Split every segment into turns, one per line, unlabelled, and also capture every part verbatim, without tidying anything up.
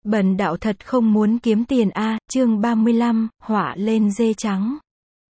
Bần đạo thật không muốn kiếm tiền a. Chương ba mươi lăm, họa lên dê trắng.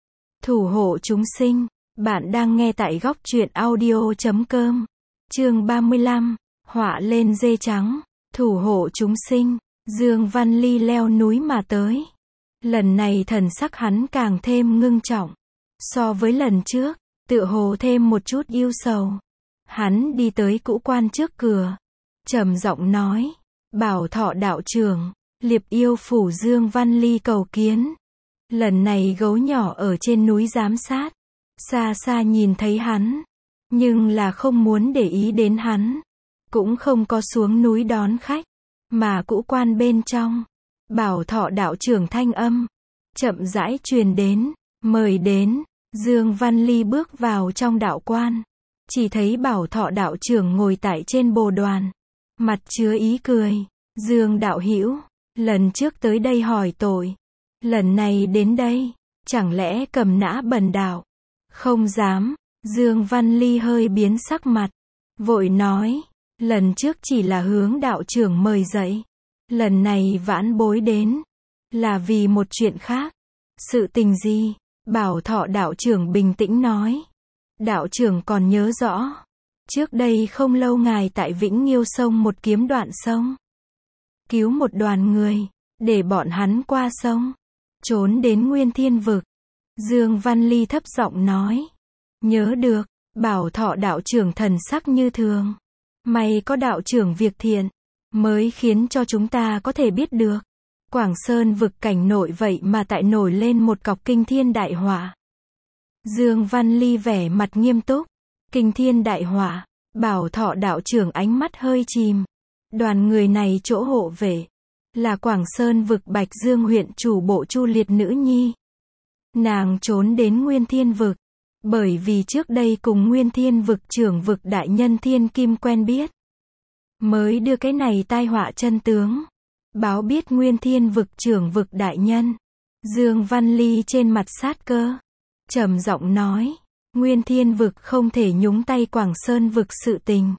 Thủ hộ chúng sinh. Bạn đang nghe tại góc truyện audio chấm com. Chương ba mươi lăm, họa lên dê trắng. Thủ hộ chúng sinh. Dương Văn Ly leo núi mà tới. Lần này thần sắc hắn càng thêm ngưng trọng. So với lần trước, tựa hồ thêm một chút yêu sầu. Hắn đi tới cũ quan trước cửa. Trầm giọng nói. Bảo Thọ đạo trưởng, Liệp Yêu phủ Dương Văn Ly cầu kiến. Lần này gấu nhỏ ở trên núi giám sát. Xa xa nhìn thấy hắn. Nhưng là không muốn để ý đến hắn. Cũng không có xuống núi đón khách. Mà cũ quan bên trong. Bảo Thọ đạo trưởng thanh âm. Chậm rãi truyền đến. Mời đến. Dương Văn Ly bước vào trong đạo quan. Chỉ thấy Bảo Thọ đạo trưởng ngồi tại trên bồ đoàn. Mặt chứa ý cười. Dương đạo hữu, lần trước tới đây hỏi tội. Lần này đến đây, chẳng lẽ cầm nã bần đạo? Không dám. Dương Văn Ly hơi biến sắc mặt. Vội nói, lần trước chỉ là hướng đạo trưởng mời dậy. Lần này vãn bối đến. Là vì một chuyện khác. Sự tình gì? Bảo Thọ đạo trưởng bình tĩnh nói. Đạo trưởng còn nhớ rõ. Trước đây không lâu ngài tại Vĩnh Nghiêu sông một kiếm đoạn sông. Cứu một đoàn người, để bọn hắn qua sông. Trốn đến Nguyên Thiên Vực. Dương Văn Ly thấp giọng nói. Nhớ được, Bảo Thọ đạo trưởng thần sắc như thường. May có đạo trưởng việc thiện, mới khiến cho chúng ta có thể biết được. Quảng Sơn vực cảnh nội vậy mà tại nổi lên một cọc kinh thiên đại họa. Dương Văn Ly vẻ mặt nghiêm túc. Kinh thiên đại họa. Bảo Thọ đạo trưởng ánh mắt hơi chìm. Đoàn người này chỗ hộ vệ. Là Quảng Sơn vực Bạch Dương huyện chủ bộ Chu Liệt nữ nhi. Nàng trốn đến Nguyên Thiên vực. Bởi vì trước đây cùng Nguyên Thiên vực trưởng vực đại nhân Thiên Kim quen biết. Mới đưa cái này tai họa chân tướng. Báo biết Nguyên Thiên vực trưởng vực đại nhân. Dương Văn Ly trên mặt sát cơ. Trầm giọng nói. Nguyên Thiên vực không thể nhúng tay Quảng Sơn vực sự tình.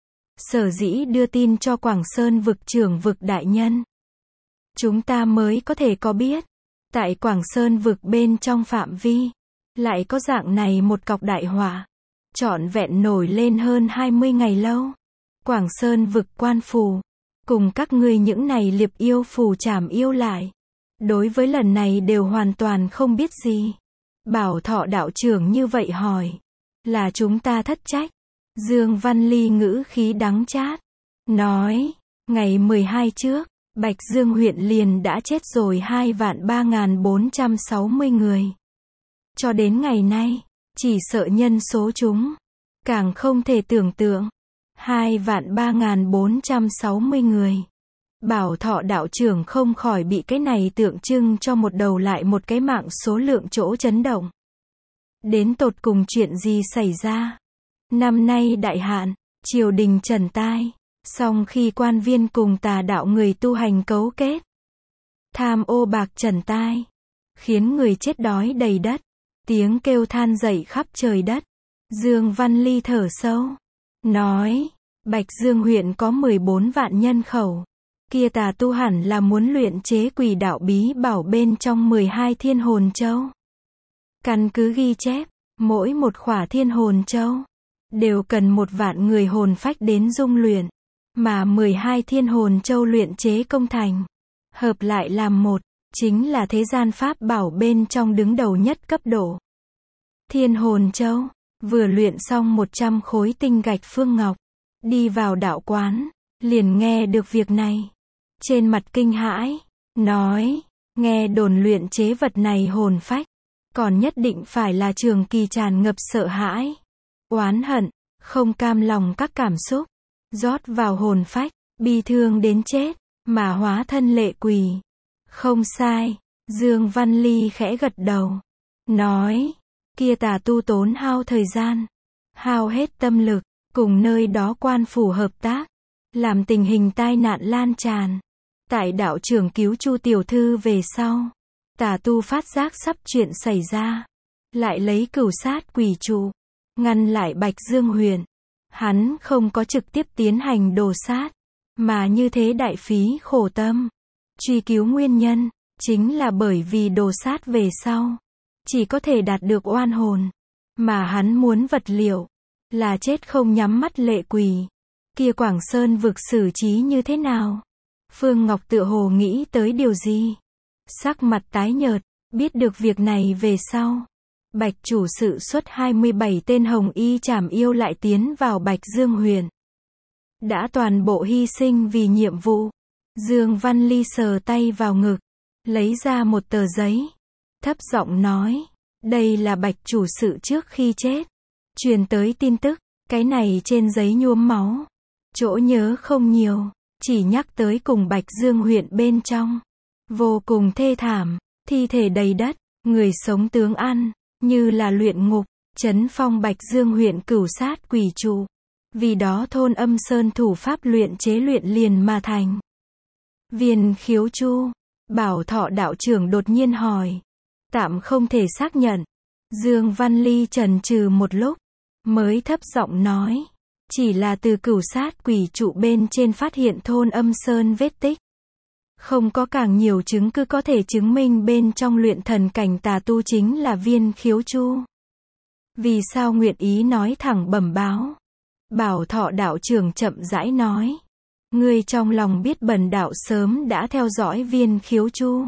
Sở dĩ đưa tin cho Quảng Sơn vực trưởng vực đại nhân. Chúng ta mới có thể có biết. Tại Quảng Sơn vực bên trong phạm vi. Lại có dạng này một cọc đại họa. Trọn vẹn nổi lên hơn hai mươi ngày lâu. Quảng Sơn vực quan phù. Cùng các ngươi những này Liệp Yêu phù trảm yêu lại. Đối với lần này đều hoàn toàn không biết gì. Bảo Thọ đạo trưởng như vậy hỏi. Là chúng ta thất trách. Dương Văn Ly ngữ khí đắng chát. Nói. Ngày mười hai trước. Bạch Dương huyện liền đã chết rồi hai vạn ba nghìn bốn trăm sáu mươi người. Cho đến ngày nay. Chỉ sợ nhân số chúng. Càng không thể tưởng tượng. hai vạn ba nghìn bốn trăm sáu mươi người. Bảo Thọ đạo trưởng không khỏi bị cái này tượng trưng cho một đầu lại một cái mạng số lượng chỗ chấn động. Đến tột cùng chuyện gì xảy ra? Năm nay đại hạn, triều đình trần tai, song khi quan viên cùng tà đạo người tu hành cấu kết. Tham ô bạc trần tai, khiến người chết đói đầy đất, tiếng kêu than dậy khắp trời đất. Dương Văn Ly thở sâu, nói, Bạch Dương huyện có mười bốn vạn nhân khẩu. Kia tà tu hẳn là muốn luyện chế quỷ đạo bí bảo bên trong mười hai thiên hồn châu. Căn cứ ghi chép, mỗi một khỏa thiên hồn châu, đều cần một vạn người hồn phách đến dung luyện. Mà mười hai thiên hồn châu luyện chế công thành. Hợp lại làm một, chính là thế gian pháp bảo bên trong đứng đầu nhất cấp độ. Thiên hồn châu, vừa luyện xong một trăm khối tinh gạch phương ngọc. Đi vào đạo quán, liền nghe được việc này. Trên mặt kinh hãi, nói, nghe đồn luyện chế vật này hồn phách, còn nhất định phải là trường kỳ tràn ngập sợ hãi, oán hận, không cam lòng các cảm xúc, rót vào hồn phách, bi thương đến chết, mà hóa thân lệ quỷ. Không sai, Dương Văn Ly khẽ gật đầu, nói, kia tà tu tốn hao thời gian, hao hết tâm lực, cùng nơi đó quan phủ hợp tác, làm tình hình tai nạn lan tràn. Tại đạo trưởng cứu Chu tiểu thư về sau, tà tu phát giác sắp chuyện xảy ra, lại lấy cửu sát quỷ trụ, ngăn lại Bạch Dương huyện. Hắn không có trực tiếp tiến hành đồ sát, mà như thế đại phí khổ tâm. Truy cứu nguyên nhân, chính là bởi vì đồ sát về sau, chỉ có thể đạt được oan hồn, mà hắn muốn vật liệu, là chết không nhắm mắt lệ quỷ. Kia Quảng Sơn vực xử trí như thế nào? Phương Ngọc tựa hồ nghĩ tới điều gì? Sắc mặt tái nhợt, biết được việc này về sau. Bạch chủ sự xuất hai mươi bảy tên hồng y trảm yêu lại tiến vào Bạch Dương huyện. Đã toàn bộ hy sinh vì nhiệm vụ. Dương Văn Ly sờ tay vào ngực, lấy ra một tờ giấy, thấp giọng nói, đây là Bạch chủ sự trước khi chết truyền tới tin tức. Cái này trên giấy nhuốm máu, chỗ nhớ không nhiều, chỉ nhắc tới cùng Bạch Dương huyện bên trong, vô cùng thê thảm, thi thể đầy đất, người sống tướng ăn, như là luyện ngục, trấn phong Bạch Dương huyện cửu sát quỷ trụ. Vì đó thôn Âm Sơn thủ pháp luyện chế luyện liền mà thành. Viên Khiếu Chu, Bảo Thọ đạo trưởng đột nhiên hỏi, tạm không thể xác nhận. Dương Văn Ly chần chừ một lúc, mới thấp giọng nói, chỉ là từ cửu sát quỷ trụ bên trên phát hiện thôn Âm Sơn vết tích. Không có càng nhiều chứng cứ có thể chứng minh bên trong luyện thần cảnh tà tu chính là Viên Khiếu Chu. Vì sao nguyện ý nói thẳng bẩm báo? Bảo Thọ đạo trưởng chậm rãi nói, ngươi trong lòng biết bần đạo sớm đã theo dõi Viên Khiếu Chu.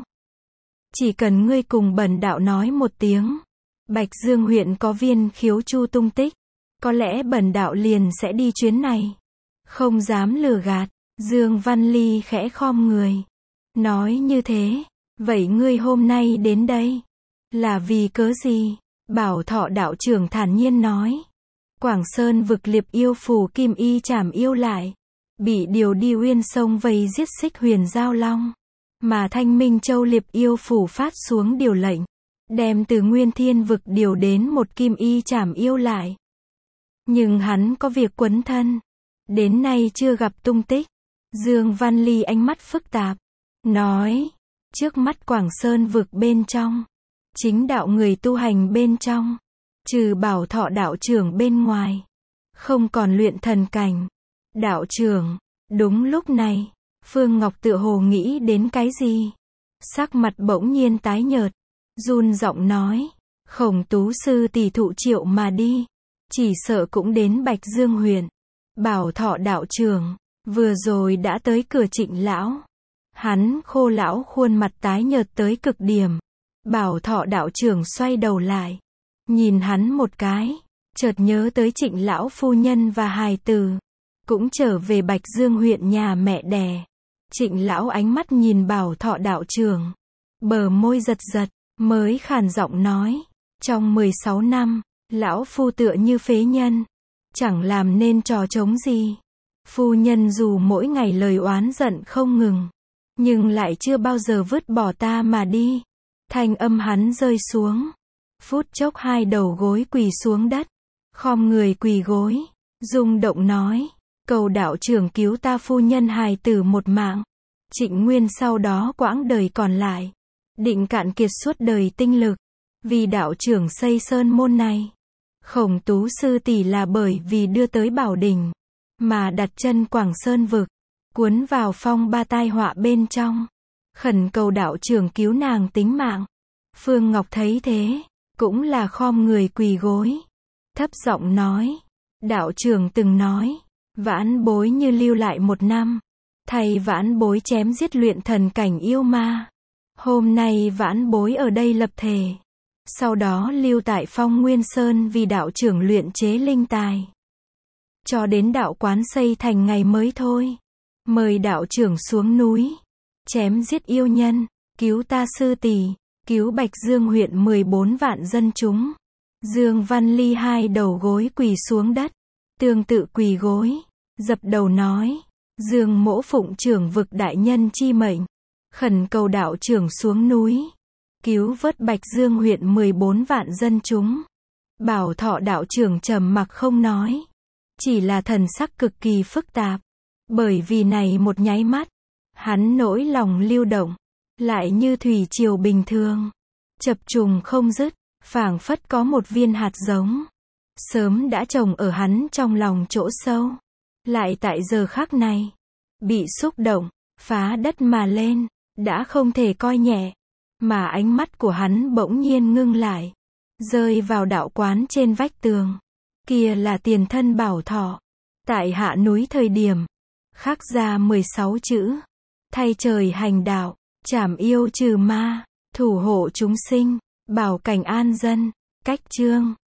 Chỉ cần ngươi cùng bần đạo nói một tiếng, Bạch Dương huyện có Viên Khiếu Chu tung tích, có lẽ bần đạo liền sẽ đi chuyến này. Không dám lừa gạt. Dương Văn Ly khẽ khom người, nói như thế, vậy ngươi hôm nay đến đây là vì cớ gì? Bảo Thọ đạo trưởng thản nhiên nói, Quảng Sơn vực liệp yêu phù kim y trảm yêu lại, bị điều đi uyên sông vây giết Xích Huyền Giao Long, mà Thanh Minh Châu liệp yêu phủ phát xuống điều lệnh, đem từ Nguyên Thiên vực điều đến một kim y trảm yêu lại. Nhưng hắn có việc quấn thân, đến nay chưa gặp tung tích. Dương Văn Ly ánh mắt phức tạp, nói, trước mắt Quảng Sơn vực bên trong, chính đạo người tu hành bên trong, trừ Bảo Thọ đạo trưởng bên ngoài, không còn luyện thần cảnh. Đạo trưởng, đúng lúc này, Phương Ngọc tựa hồ nghĩ đến cái gì, sắc mặt bỗng nhiên tái nhợt, run giọng nói, Khổng Tú sư tỷ thụ triệu mà đi, chỉ sợ cũng đến Bạch Dương huyện. Bảo Thọ đạo trưởng, vừa rồi đã tới cửa Trịnh lão. Hắn khô lão khuôn mặt tái nhợt tới cực điểm. Bảo Thọ đạo trưởng xoay đầu lại, nhìn hắn một cái, chợt nhớ tới Trịnh lão phu nhân và hài tử, cũng trở về Bạch Dương huyện nhà mẹ đẻ. Trịnh lão ánh mắt nhìn Bảo Thọ đạo trưởng, bờ môi giật giật, mới khàn giọng nói, trong mười sáu năm, lão phu tựa như phế nhân, chẳng làm nên trò trống gì. Phu nhân dù mỗi ngày lời oán giận không ngừng, nhưng lại chưa bao giờ vứt bỏ ta mà đi. Thanh âm hắn rơi xuống, phút chốc hai đầu gối quỳ xuống đất, khom người quỳ gối, rung động nói, cầu đạo trưởng cứu ta phu nhân hài tử một mạng. Trịnh Nguyên sau đó quãng đời còn lại, định cạn kiệt suốt đời tinh lực, vì đạo trưởng xây sơn môn này. Khổng Tú sư tỷ là bởi vì đưa tới Bảo Đình, mà đặt chân Quảng Sơn vực, cuốn vào phong ba tai họa bên trong, khẩn cầu đạo trưởng cứu nàng tính mạng. Phương Ngọc thấy thế, cũng là khom người quỳ gối, thấp giọng nói, đạo trưởng từng nói, vãn bối như lưu lại một năm, thầy vãn bối chém giết luyện thần cảnh yêu ma. Hôm nay vãn bối ở đây lập thề, sau đó lưu tại Phong Nguyên Sơn vì đạo trưởng luyện chế linh tài, cho đến đạo quán xây thành ngày mới thôi. Mời đạo trưởng xuống núi, chém giết yêu nhân, cứu ta sư tỷ, cứu Bạch Dương huyện mười bốn vạn dân chúng. Dương Văn Ly hai đầu gối quỳ xuống đất, tương tự quỳ gối, dập đầu nói, Dương mỗ phụng trưởng vực đại nhân chi mệnh, khẩn cầu đạo trưởng xuống núi, cứu vớt Bạch Dương huyện mười bốn vạn dân chúng. Bảo Thọ đạo trưởng trầm mặc không nói, chỉ là thần sắc cực kỳ phức tạp, bởi vì này một nháy mắt, hắn nỗi lòng lưu động, lại như thủy triều bình thường, chập trùng không dứt, phảng phất có một viên hạt giống, sớm đã trồng ở hắn trong lòng chỗ sâu, lại tại giờ khắc này, bị xúc động, phá đất mà lên, đã không thể coi nhẹ, mà ánh mắt của hắn bỗng nhiên ngưng lại, rơi vào đạo quán trên vách tường. Kia là tiền thân bảo thọ, tại hạ núi thời điểm, khắc ra mười sáu chữ, thay trời hành đạo, trảm yêu trừ ma, thủ hộ chúng sinh, bảo cảnh an dân, cách chương.